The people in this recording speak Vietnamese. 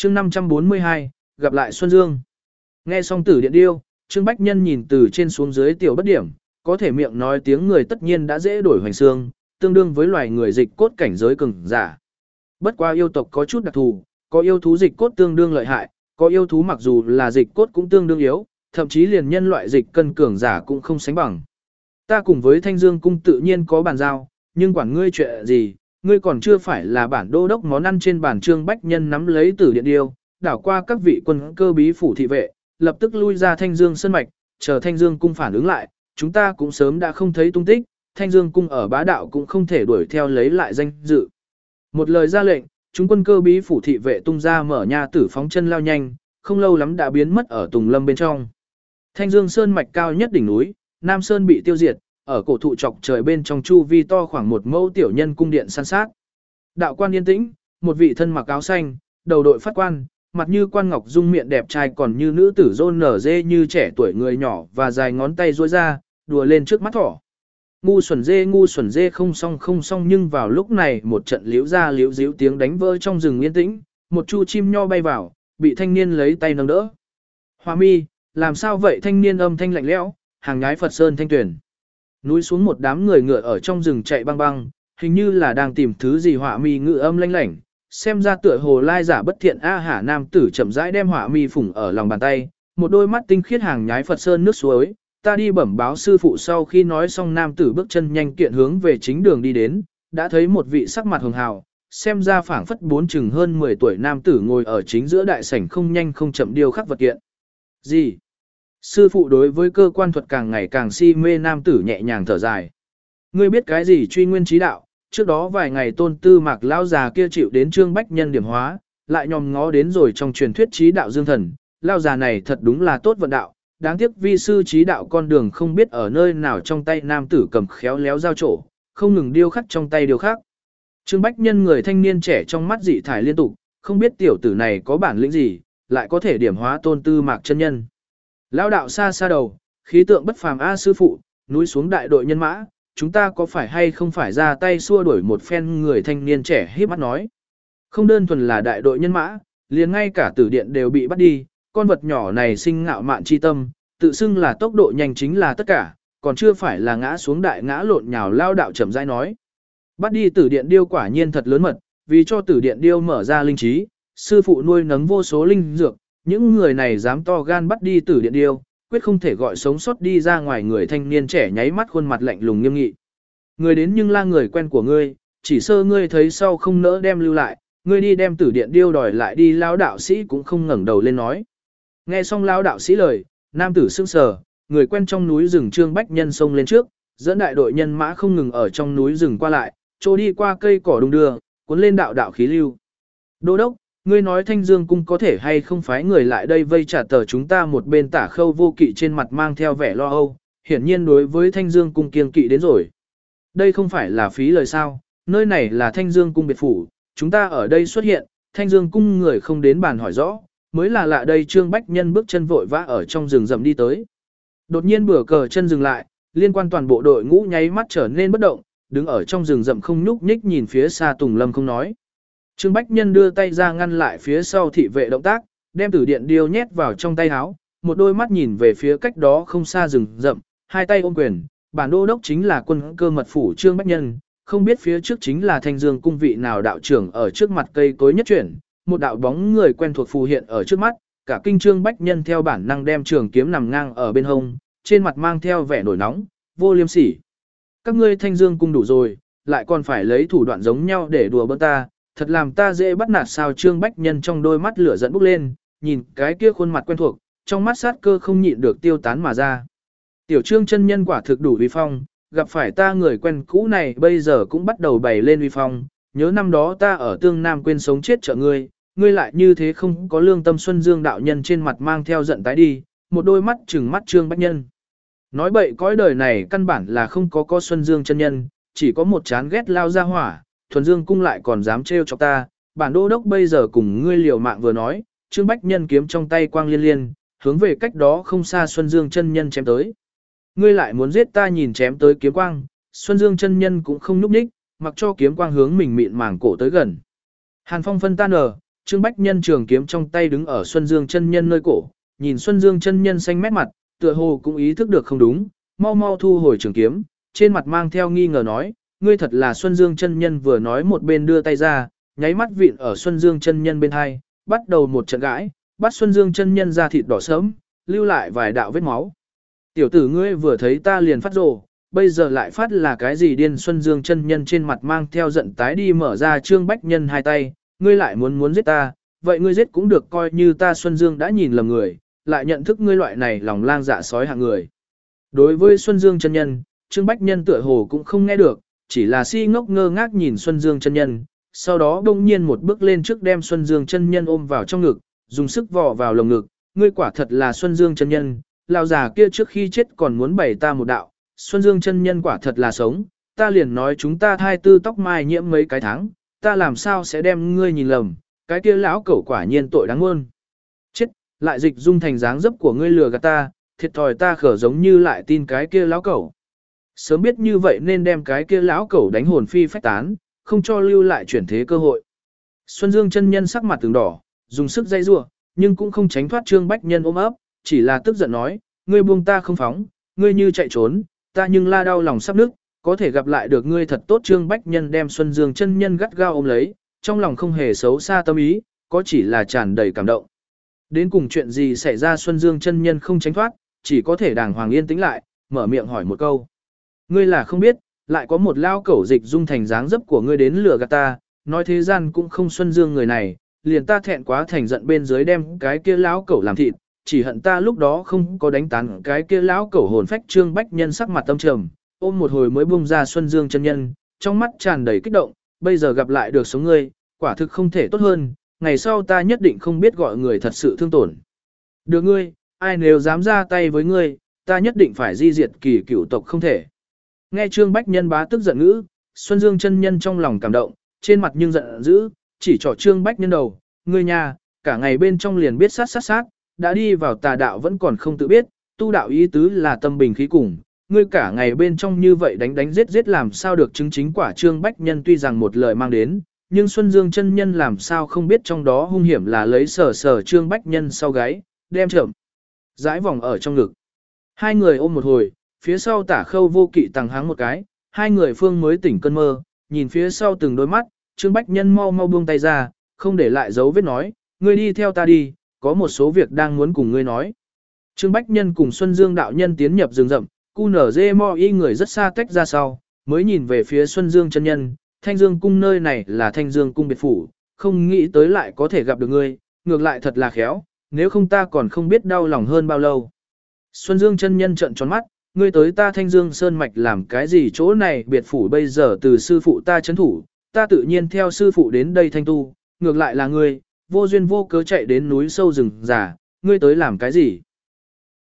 chương 542, gặp lại Xuân Dương. Nghe xong Tử Điện Điêu, Trương Bách Nhân nhìn từ trên xuống dưới tiểu bất điểm, có thể miệng nói tiếng người tất nhiên đã dễ đổi hoành xương, tương đương với loài người dịch cốt cảnh giới cường giả. Bất qua yêu tộc có chút đặc thù, có yêu thú dịch cốt tương đương lợi hại, có yêu thú mặc dù là dịch cốt cũng tương đương yếu, thậm chí liền nhân loại dịch cân cường giả cũng không sánh bằng. Ta cùng với Thanh Dương cung tự nhiên có bàn giao, nhưng quản ngươi chuyện gì, ngươi còn chưa phải là bản đô đốc món ăn trên bàn. Trương Bách Nhân nắm lấy Tử Điện Điêu, đảo qua các vị quân cơ bí phủ thị vệ, lập tức lui ra Thanh Dương sơn mạch, chờ Thanh Dương cung phản ứng lại, chúng ta cũng sớm đã không thấy tung tích, Thanh Dương cung ở bá đạo cũng không thể đuổi theo lấy lại danh dự. Một lời ra lệnh, chúng quân cơ bí phủ thị vệ tung ra mở nha tử phóng chân lao nhanh, không lâu lắm đã biến mất ở Tùng Lâm bên trong. Thanh Dương sơn mạch cao nhất đỉnh núi, Nam Sơn bị tiêu diệt, ở cổ thụ chọc trời bên trong chu vi to khoảng một mẫu tiểu nhân cung điện san sát. Đạo quan yên tĩnh, một vị thân mặc áo xanh, đầu đội phát quan, mặt như quan ngọc dung miệng đẹp trai còn như nữ tử rôn nở dê như trẻ tuổi người nhỏ và dài ngón tay duỗi ra, đùa lên trước mắt thỏ. Ngu xuẩn dê không xong nhưng vào lúc này một trận liễu ra liễu díu tiếng đánh vỡ trong rừng yên tĩnh, một chu chim nho bay vào, bị thanh niên lấy tay nâng đỡ. Hoa mi, làm sao vậy? Thanh niên âm thanh lạnh lẽo, hàng nhái Phật Sơn thanh tuyển. Núi xuống một đám người ngựa ở trong rừng chạy băng băng, hình như là đang tìm thứ gì. Họa mi ngự âm lanh lảnh, xem ra tựa hồ lai giả bất thiện. Hả nam tử chậm rãi đem họa mi phủng ở lòng bàn tay, một đôi mắt tinh khiết hàng nhái Phật Sơn nước suối. Ta đi bẩm báo sư phụ. Sau khi nói xong, nam tử bước chân nhanh kiện hướng về chính đường đi đến, đã thấy một vị sắc mặt hường hào, xem ra phảng phất bốn chừng hơn 10 tuổi nam tử ngồi ở chính giữa đại sảnh không nhanh không chậm điêu khắc vật kiện. Gì? Sư phụ đối với cơ quan thuật càng ngày càng si mê. Nam tử nhẹ nhàng thở dài. Ngươi biết cái gì truy nguyên trí đạo? Trước đó vài ngày Tôn Tư Mạc lão già kia chịu đến Trương Bách Nhân điểm hóa, lại nhòm ngó đến rồi trong truyền thuyết trí đạo dương thần. Lão già này thật đúng là tốt vận đạo, đáng tiếc vi sư trí đạo con đường không biết ở nơi nào. Trong tay nam tử cầm khéo léo dao trổ, không ngừng điêu khắc trong tay điêu khắc. Trương Bách Nhân người thanh niên trẻ trong mắt dị thải liên tục, không biết tiểu tử này có bản lĩnh gì, lại có thể điểm hóa Tôn Tư Mạc chân nhân. Lão đạo xa xa đầu, khí tượng bất phàm. A sư phụ, núi xuống đại đội nhân mã, chúng ta có phải hay không phải ra tay xua đuổi một phen? Người thanh niên trẻ híp mắt nói. Không đơn thuần là đại đội nhân mã, liền ngay cả Tử Điện đều bị bắt đi. Con vật nhỏ này sinh ngạo mạn chi tâm, tự xưng là tốc độ nhanh chính là tất cả, còn chưa phải là ngã xuống đại ngã lộn nhào. Lao đạo chậm rãi nói. Bắt đi Tử Điện điêu quả nhiên thật lớn mật, vì cho Tử Điện điêu mở ra linh trí, sư phụ nuôi nấng vô số linh dược. Những người này dám to gan bắt đi Tử Điện điêu, quyết không thể gọi sống sót đi ra ngoài. Người thanh niên trẻ nháy mắt khuôn mặt lạnh lùng nghiêm nghị. Người đến nhưng là người quen của ngươi, chỉ sơ ngươi thấy sau không nỡ đem lưu lại, ngươi đi đem Tử Điện điêu đòi lại đi. Lão đạo sĩ cũng không ngẩng đầu lên nói. Nghe xong lão đạo sĩ lời, nam tử sững sờ, người quen trong núi rừng. Trương Bách Nhân xông lên trước, dẫn đại đội nhân mã không ngừng ở trong núi rừng qua lại, trôi đi qua cây cỏ đung đưa, cuốn lên đạo đạo khí lưu. Đô đốc, ngươi nói Thanh Dương cung có thể hay không phái người lại đây vây trả tờ chúng ta? Một bên Tả Khâu Vô Kỵ trên mặt mang theo vẻ lo âu, hiển nhiên đối với Thanh Dương cung kiêng kỵ đến rồi. Đây không phải là phí lời sao? Nơi này là Thanh Dương cung biệt phủ, chúng ta ở đây xuất hiện, Thanh Dương cung người không đến bàn hỏi rõ, mới là lạ đây. Trương Bách Nhân bước chân vội vã ở trong rừng rậm đi tới. Đột nhiên bửa cờ chân dừng lại, liên quan toàn bộ đội ngũ nháy mắt trở nên bất động, đứng ở trong rừng rậm không nhúc nhích nhìn phía xa Tùng Lâm không nói. Trương Bách Nhân đưa tay ra ngăn lại phía sau thị vệ động tác, đem Tử Điện điêu nhét vào trong tay áo, một đôi mắt nhìn về phía cách đó không xa rừng rậm, hai tay ôm quyền. Bản đô đốc chính là quân cơ mật phủ Trương Bách Nhân, không biết phía trước chính là Thanh Dương cung vị nào đạo trưởng. Ở trước mặt cây cối nhất chuyển, một đạo bóng người quen thuộc phù hiện ở trước mắt, cả kinh. Trương Bách Nhân theo bản năng đem trường kiếm nằm ngang ở bên hông, trên mặt mang theo vẻ nổi nóng, vô liêm sỉ. Các ngươi Thanh Dương cung đủ rồi, lại còn phải lấy thủ đoạn giống nhau để đùa bỡn ta, thật làm ta dễ bắt nạt sao? Trương Bách Nhân trong đôi mắt lửa giận bốc lên, nhìn cái kia khuôn mặt quen thuộc, trong mắt sát cơ không nhịn được tiêu tán mà ra. Tiểu Trương chân nhân quả thực đủ uy phong, gặp phải ta người quen cũ này bây giờ cũng bắt đầu bày lên uy phong. Nhớ năm đó ta ở Tương Nam quên sống chết trợ ngươi, ngươi lại như thế không có lương tâm. Xuân Dương đạo nhân trên mặt mang theo giận tái đi, một đôi mắt trừng mắt Trương Bách Nhân. Nói bậy, cõi đời này căn bản là không có Xuân Dương chân nhân, chỉ có một chán ghét lao ra hỏa. Thuần Dương cung lại còn dám trêu chọc ta, bản đô đốc bây giờ cùng ngươi liều mạng. Vừa nói, Trương Bách Nhân kiếm trong tay quang liên liên, hướng về cách đó không xa Xuân Dương chân nhân chém tới. Ngươi lại muốn giết ta? Nhìn chém tới kiếm quang, Xuân Dương chân nhân cũng không nhúc nhích, mặc cho kiếm quang hướng mình mịn màng cổ tới gần. Hàn phong phân tan nở, Trương Bách Nhân trường kiếm trong tay đứng ở Xuân Dương chân nhân nơi cổ, nhìn Xuân Dương chân nhân xanh mét mặt, tựa hồ cũng ý thức được không đúng, mau mau thu hồi trường kiếm, trên mặt mang theo nghi ngờ nói, ngươi thật là Xuân Dương chân nhân vừa nói một bên đưa tay ra, nháy mắt vịn ở Xuân Dương chân nhân bên hai, bắt đầu một trận gãi, bắt Xuân Dương chân nhân ra thịt đỏ sớm, lưu lại vài đạo vết máu. Tiểu tử ngươi vừa thấy ta liền phát rồ, bây giờ lại phát là cái gì điên? Xuân Dương chân nhân trên mặt mang theo giận tái đi mở ra Trương Bách Nhân hai tay, ngươi lại muốn giết ta, vậy ngươi giết cũng được, coi như ta Xuân Dương đã nhìn lầm người, lại nhận thức ngươi loại này lòng lang dạ sói hạng người. Đối với Xuân Dương chân nhân, Trương Bách Nhân tựa hồ cũng không nghe được, chỉ là si ngốc ngơ ngác nhìn Xuân Dương chân nhân, sau đó đông nhiên một bước lên trước đem Xuân Dương chân nhân ôm vào trong ngực, dùng sức vò vào lồng ngực, ngươi quả thật là Xuân Dương chân nhân, lão già kia trước khi chết còn muốn bày ta một đạo, Xuân Dương chân nhân quả thật là sống, ta liền nói chúng ta thai tư tóc mai nhiễm mấy cái tháng, ta làm sao sẽ đem ngươi nhìn lầm, cái kia lão cẩu quả nhiên tội đáng muôn. Chết, lại dịch dung thành dáng dấp của ngươi lừa gạt ta, thiệt thòi ta khở giống như lại tin cái kia lão cẩu. Sớm biết như vậy nên đem cái kia lão cẩu đánh hồn phi phách tán, không cho lưu lại chuyển thế cơ hội. Xuân Dương chân nhân sắc mặt từng đỏ, dùng sức dây rủa, nhưng cũng không tránh thoát Trương Bách Nhân ôm ấp, chỉ là tức giận nói, ngươi buông ta không phóng, ngươi như chạy trốn, ta nhưng la đau lòng sắp nức, có thể gặp lại được ngươi thật tốt. Trương Bách Nhân đem Xuân Dương chân nhân gắt gao ôm lấy, trong lòng không hề xấu xa tâm ý, có chỉ là tràn đầy cảm động. Đến cùng chuyện gì xảy ra Xuân Dương chân nhân không tránh thoát, chỉ có thể đàng hoàng yên tĩnh lại, mở miệng hỏi một câu. Ngươi là không biết, lại có một lao cẩu dịch dung thành dáng dấp của ngươi đến lừa gạt ta, nói thế gian cũng không Xuân Dương người này, liền ta thẹn quá thành giận bên dưới đem cái kia lão cẩu làm thịt, chỉ hận ta lúc đó không có đánh tán cái kia lão cẩu hồn phách. Trương Bách Nhân sắc mặt tâm trầm, ôm một hồi mới buông ra Xuân Dương chân nhân, trong mắt tràn đầy kích động, bây giờ gặp lại được sống ngươi, quả thực không thể tốt hơn, ngày sau ta nhất định không biết gọi người thật sự thương tổn. Được ngươi, ai nếu dám ra tay với ngươi, ta nhất định phải di diệt kỳ cửu tộc không thể. Nghe Trương Bách Nhân bá tức giận ngữ, Xuân Dương chân nhân trong lòng cảm động, trên mặt nhưng giận dữ, chỉ trỏ Trương Bách Nhân đầu, ngươi nhà, cả ngày bên trong liền biết sát, đã đi vào tà đạo vẫn còn không tự biết, tu đạo ý tứ là tâm bình khí cùng, ngươi cả ngày bên trong như vậy đánh giết làm sao được chứng chính quả. Trương Bách Nhân tuy rằng một lời mang đến, nhưng Xuân Dương chân nhân làm sao không biết trong đó hung hiểm là lấy sờ Trương Bách Nhân sau gáy, đem chậm dãi vòng ở trong ngực. Hai người ôm một hồi, phía sau Tả Khâu Vô Kỵ tàng háng một cái, hai người phương mới tỉnh cơn mơ, nhìn phía sau từng đôi mắt, Trương Bách Nhân mau buông tay ra, không để lại dấu vết nói, ngươi đi theo ta đi, có một số việc đang muốn cùng ngươi nói. Trương Bách Nhân cùng Xuân Dương đạo nhân tiến nhập rừng rậm, QNZ Mo y người rất xa tách ra sau, mới nhìn về phía Xuân Dương chân nhân, Thanh Dương cung nơi này là Thanh Dương cung biệt phủ, không nghĩ tới lại có thể gặp được ngươi, ngược lại thật là khéo, nếu không ta còn không biết đau lòng hơn bao lâu. Xuân Dương chân nhân trợn tròn mắt, ngươi tới ta Thanh Dương Sơn Mạch làm cái gì? Chỗ này biệt phủ bây giờ từ sư phụ ta chấn thủ, ta tự nhiên theo sư phụ đến đây thanh tu, ngược lại là ngươi, vô duyên vô cớ chạy đến núi sâu rừng già, ngươi tới làm cái gì?